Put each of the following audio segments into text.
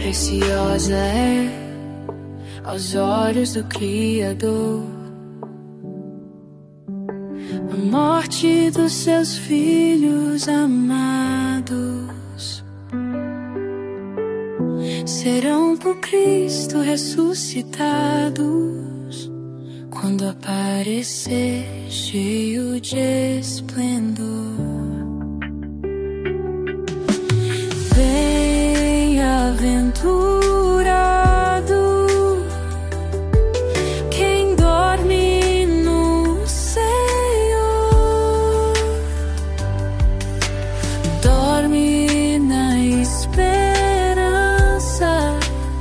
Preciosa é aos olhos do Criador a morte dos seus filhos amados. Serão por Cristo ressuscitados quando aparecer cheio de esplendor. Bem-aventurado quem dorme no Senhor, dorme na esperança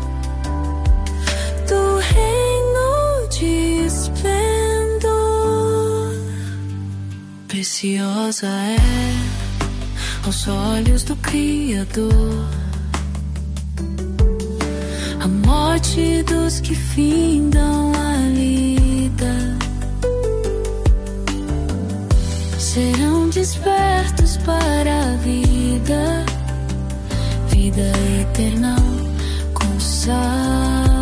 do reino de esplendor. Preciosa é aos olhos do Criador a morte dos que findam a vida. Serão despertos para a vida, vida eterna com salvação.